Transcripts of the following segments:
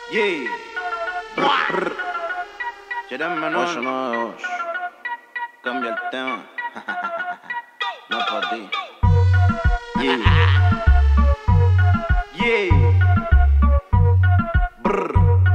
Yeah. Quieren menor. 892. Cambia el tema. No es para ti. Yeah. Yeah. Brr.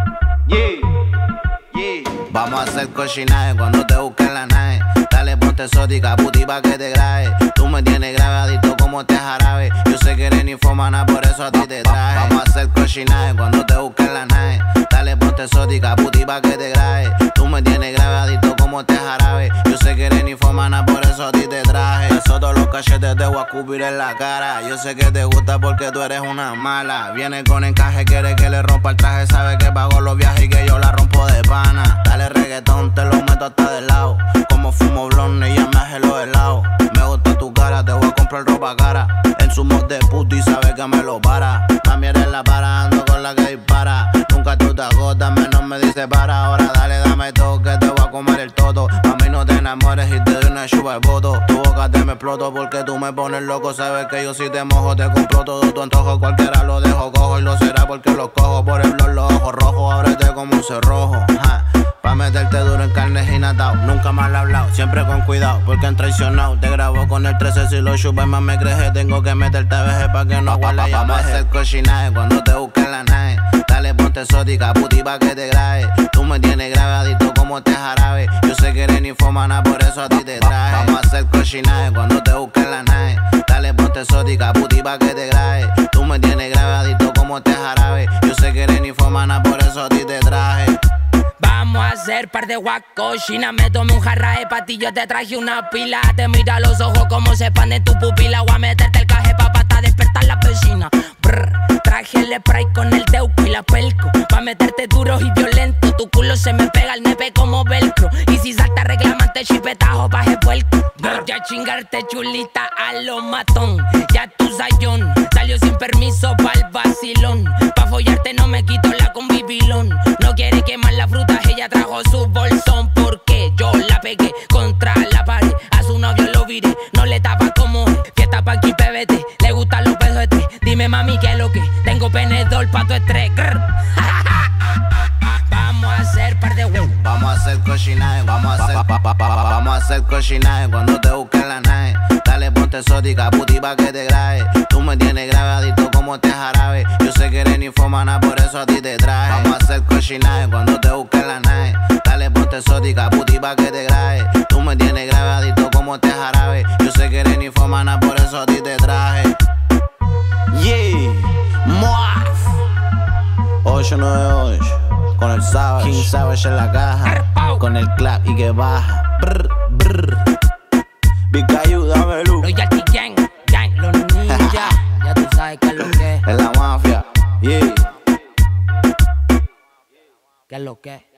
Yeah. Yeah. Vamos a hacer cochinaje cuando te busquen la nave. Dale, ponte exótica, puti, pa' que te grabe. Tú me tienes grabadito como te jarabe. Yo sé que eres ninfomana, por eso a ti te traje. Vamos a hacer cochinaje cuando te busquen la nave. Dale, ponte exótica, puti, pa' que te grabe. Tú me tienes grabadito como te jarabe. Yo sé que eres ninfomana, por eso a ti te traje. Eso todos los cachetes te voy a escupir en la cara. Yo sé que te gusta porque tú eres una mala. Viene con encaje, quiere que le rompa el traje. Sabe que pago los viajes y que yo la rompo de pana. Dale reggaetón, te lo meto hasta de lado. Como fumo blonde y ya me hace los helados. Me gusta tu cara, te voy a comprar ropa cara. En su mod de puto y sabe que me lo para. Mami eres la para, ando con la que dispara. Nunca tú te agotas, menos me dice para. Ahora dale, dame todo que te voy a comer el toto. A mí no te enamores y te doy una chupa de voto. Tu boca te me exploto porque tú me pones loco. Sabes que yo si te mojo te compro todo tu antojo. Cualquiera lo dejo cojo y lo será porque lo cojo. Por el blog los ojos rojos, ábrete como un cerrojo. Pa' meterte duro en carne y natao. Nunca mal hablado, siempre con cuidado, porque han traicionado. Te grabo con el 13 si lo chupas más me creje. Tengo que meterte a veje pa' que no aguarle ya. Vamos a hacer cochinaje cuando te busquen la nave. Dale, ponte exótica, puti, pa' que te grabe. Tú me tienes grabadito como te jarabe. Yo sé que eres ninfomana, por eso a ti te traje. Vamos a hacer cochinaje cuando te busquen la nave. Dale, ponte exótica, puti, pa' que te grabe. Tú me tienes grabadito como te jarabe. Yo sé que eres ninfomana, por eso a ti te traje. Vamos a hacer par de guacochina. Me tomé un jarra de patillo, te traje una pila. Te mira los ojos como se expanden tu pupila. Voy a meterte el caje pa' hasta despertar la vecina. Traje el spray con el teuco y la pelco. Pa' meterte duro y violento. Tu culo se me pega al nepe como velcro. Y si salta reclamante chipetajo pa' el vuelco. Voy a chingarte chulita a lo matón. Ya tu sayón salió sin permiso pa'l vacilón. Pa' follarte no me quito la convivilón. No quiere quemar la fruta, ella trajo su bolsón. Porque yo la pegué contra la pared. A su novio lo viré, no le tapa como fiesta pa' aquí PBT. Le gustan los pedos de tres. Dime mami qué es lo que tengo penedor pa' tu estrés. Vamos a hacer par de huevos. Vamos a hacer cochinaje, vamos a hacer cochinaje cuando te busquen la nave. Dale, ponte exótica, puti, pa' que te grabe. Tú me tienes grabadito como te jarabe. Yo sé que eres ninfomana, por eso a ti te traje. Vamos a hacer cochinaje cuando te busquen la nave. Dale, ponte exótica, puti, pa' que te grabe. Tú me tienes grabadito como te jarabe. Yo sé que eres ninfomana, por eso a ti te traje. Yeah. Muaf 898 con el Savage, King Savage en la caja, con el clap y que baja. Brr, brr. Big Cayu, dame luz. Royalty Gang, Gang, los ninjas. Ya tú sabes qué es lo que es. Es la mafia, yeah. ¿Qué es lo que es?